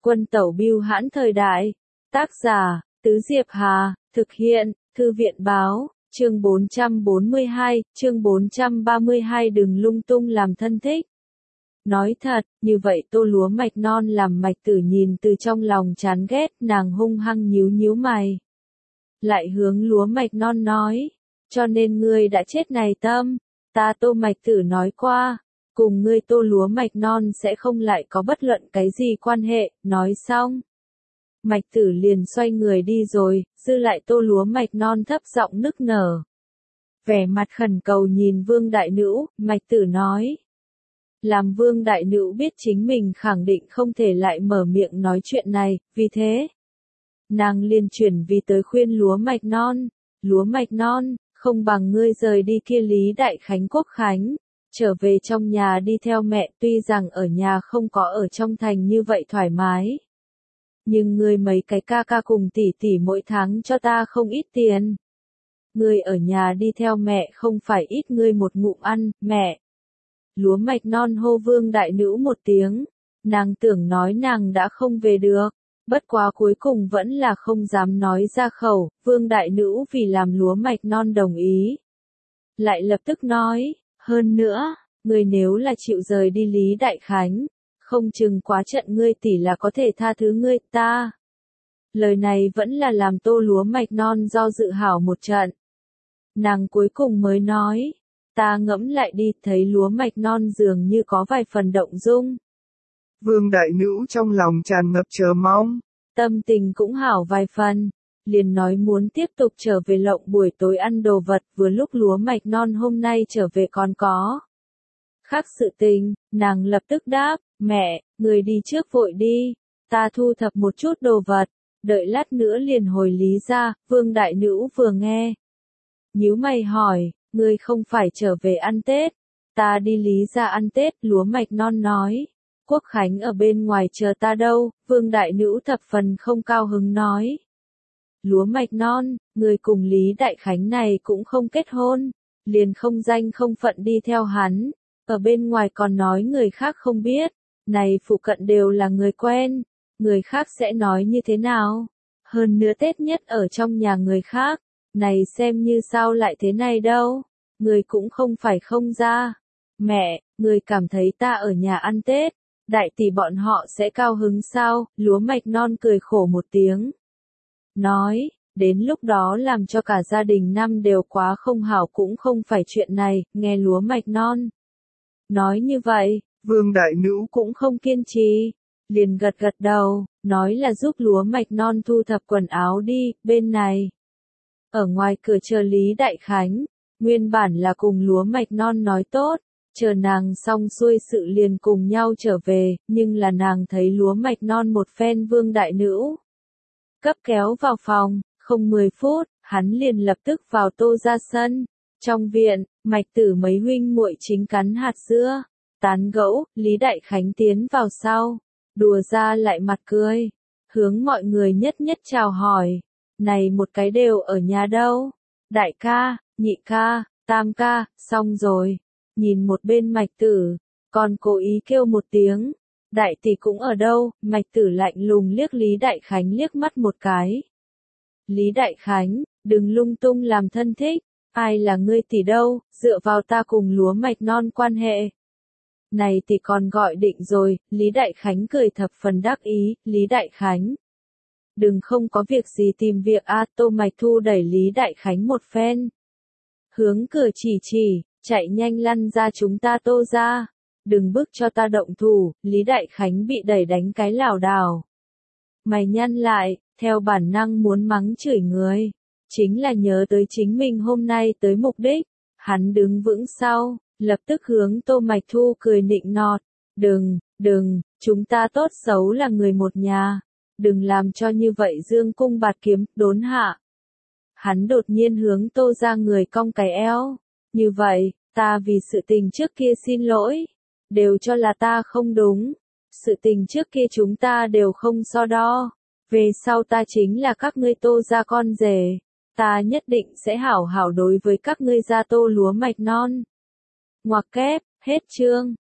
Quân tẩu bưu hãn thời đại. Tác giả, Tứ Diệp Hà, thực hiện, Thư viện báo, chương 442, chương 432 đừng lung tung làm thân thích. Nói thật, như vậy Tô Lúa Mạch Non làm Mạch Tử nhìn từ trong lòng chán ghét, nàng hung hăng nhíu nhíu mày. Lại hướng Lúa Mạch Non nói, cho nên ngươi đã chết này tâm, ta Tô Mạch Tử nói qua, cùng ngươi Tô Lúa Mạch Non sẽ không lại có bất luận cái gì quan hệ, nói xong. Mạch Tử liền xoay người đi rồi, dư lại Tô Lúa Mạch Non thấp giọng nức nở. Vẻ mặt khẩn cầu nhìn Vương Đại Nữ, Mạch Tử nói. Làm Vương Đại Nữ biết chính mình khẳng định không thể lại mở miệng nói chuyện này, vì thế. Nàng liền chuyển vì tới khuyên Lúa Mạch Non, không bằng ngươi rời đi kia Lý Đại Khánh Quốc Khánh, trở về trong nhà đi theo mẹ, tuy rằng ở nhà không có ở trong thành như vậy thoải mái. Nhưng ngươi mấy cái ca ca cùng tỷ tỷ mỗi tháng cho ta không ít tiền. Ngươi ở nhà đi theo mẹ không phải ít ngươi một ngụm ăn, mẹ. Lúa Mạch Non hô Vương Đại Nữ một tiếng, nàng tưởng nói nàng đã không về được, bất quá cuối cùng vẫn là không dám nói ra khẩu, Vương Đại Nữ vì làm Lúa Mạch Non đồng ý. Lại lập tức nói, hơn nữa, ngươi nếu là chịu rời đi Lý Đại Khánh, không chừng quá trận ngươi tỷ là có thể tha thứ ngươi ta. Lời này vẫn là làm Tô Lúa Mạch Non do dự hảo một trận. Nàng cuối cùng mới nói, ta ngẫm lại đi, thấy Lúa Mạch Non dường như có vài phần động dung. Vương Đại Nữ trong lòng tràn ngập chờ mong. Tâm tình cũng hảo vài phần, liền nói muốn tiếp tục trở về lộng buổi tối ăn đồ vật, vừa lúc Lúa Mạch Non hôm nay trở về còn có. Khác sự tình, nàng lập tức đáp, mẹ, người đi trước vội đi, ta thu thập một chút đồ vật, đợi lát nữa liền hồi Lý ra. Vương Đại Nữ vừa nghe. Nhíu mày hỏi, ngươi không phải trở về ăn Tết, ta đi Lý ra ăn Tết, Lúa Mạch Non nói. Quốc Khánh ở bên ngoài chờ ta đâu, Vương Đại Nữ thập phần không cao hứng nói. Lúa Mạch Non, người cùng Lý Đại Khánh này cũng không kết hôn, liền không danh không phận đi theo hắn, ở bên ngoài còn nói người khác không biết, này phụ cận đều là người quen, người khác sẽ nói như thế nào? Hơn nữa Tết nhất ở trong nhà người khác, này xem như sao lại thế này đâu, người cũng không phải không ra. Mẹ, người cảm thấy ta ở nhà ăn Tết, đại tỷ bọn họ sẽ cao hứng sao? Lúa Mạch Non cười khổ một tiếng. Nói, đến lúc đó làm cho cả gia đình năm đều quá không hảo cũng không phải chuyện này, nghe Lúa Mạch Non. Nói như vậy, Vương Đại Nữ cũng không kiên trì, liền gật gật đầu, nói là giúp Lúa Mạch Non thu thập quần áo đi, bên này. Ở ngoài cửa chờ Lý Đại Khánh, nguyên bản là cùng Lúa Mạch Non nói tốt, chờ nàng xong xuôi sự liền cùng nhau trở về, nhưng là nàng thấy Lúa Mạch Non một phen Vương Đại Nữ. Cấp kéo vào phòng, không 10 phút, hắn liền lập tức vào Tô ra sân. Trong viện, Mạch Tử mấy huynh muội chính cắn hạt dưa, tán gẫu, Lý Đại Khánh tiến vào sau, đùa ra lại mặt cười, hướng mọi người nhất nhất chào hỏi, này một cái đều ở nhà đâu, đại ca, nhị ca, tam ca, xong rồi, nhìn một bên Mạch Tử, còn cố ý kêu một tiếng, đại tỷ cũng ở đâu, Mạch Tử lạnh lùng liếc Lý Đại Khánh liếc mắt một cái. Lý Đại Khánh, đừng lung tung làm thân thích. Ai là ngươi tỷ đâu, dựa vào ta cùng Lúa Mạch Non quan hệ. Này tỷ còn gọi định rồi, Lý Đại Khánh cười thập phần đắc ý, Lý Đại Khánh. Đừng không có việc gì tìm việc a. Tô Mạch Thu đẩy Lý Đại Khánh một phen. Hướng cửa chỉ, chạy nhanh lăn ra chúng ta Tô ra. Đừng bức cho ta động thủ, Lý Đại Khánh bị đẩy đánh cái lảo đảo. Mày nhăn lại, theo bản năng muốn mắng chửi người. Chính là nhớ tới chính mình hôm nay tới mục đích, hắn đứng vững sau, lập tức hướng Tô Mạch Thu cười nịnh nọt, đừng, chúng ta tốt xấu là người một nhà, đừng làm cho như vậy dương cung bạt kiếm, đốn hạ. Hắn đột nhiên hướng Tô ra người cong cái eo, như vậy, ta vì sự tình trước kia xin lỗi, đều cho là ta không đúng, sự tình trước kia chúng ta đều không so đo, về sau ta chính là các ngươi Tô ra con rể. Ta nhất định sẽ hảo hảo đối với các ngươi gia Tô Lúa Mạch Non. Ngoặc kép, hết chương.